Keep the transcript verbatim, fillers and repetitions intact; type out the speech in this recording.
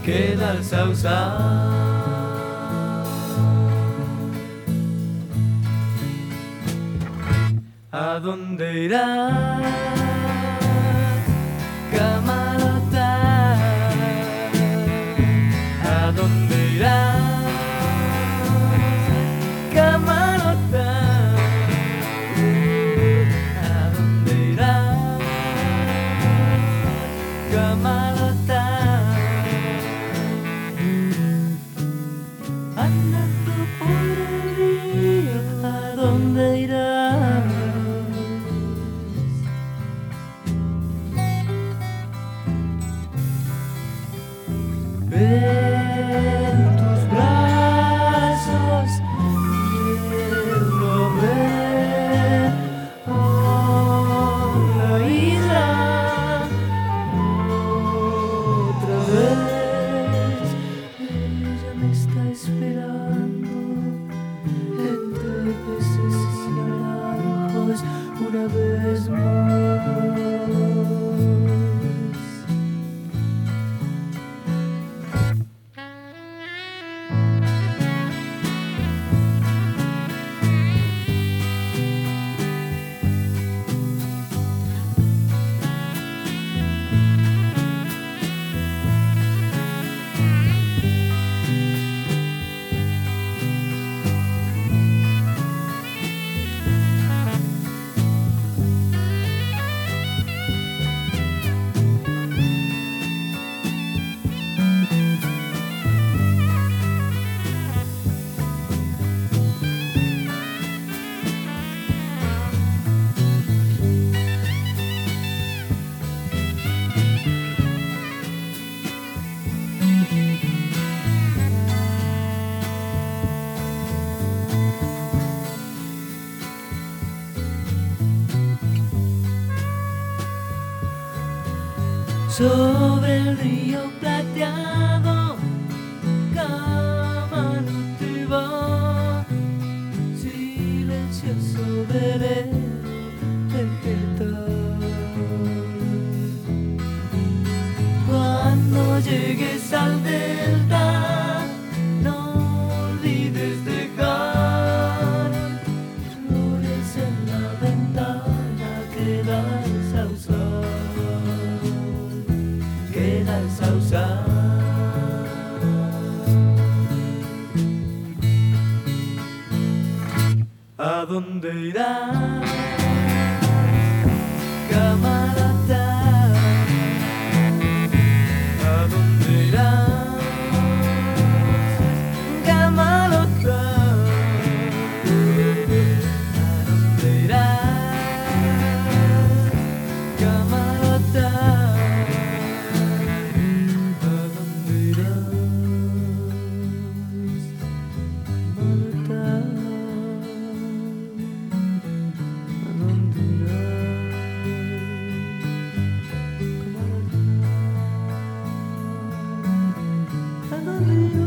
queda el sausal. ¿A dónde irás, camarota? ¿A dónde irás, camarota? ¿A dónde irás, camarota? Andando por el río, ¿a dónde irás? En tus brazos quiero ver a la isla otra vez. Ella me está esperando entre peces y naranjos una vez más. Sobre el río plateado, camarota va, silencioso velero vegetal. Cuando llegues al delta, no olvides dejar flores en la ventana que da el sausal. Queda el sausal. ¿A dónde irás, camarota? ¿A dónde irás, camarota? ¿A dónde irás, camarota? I love you.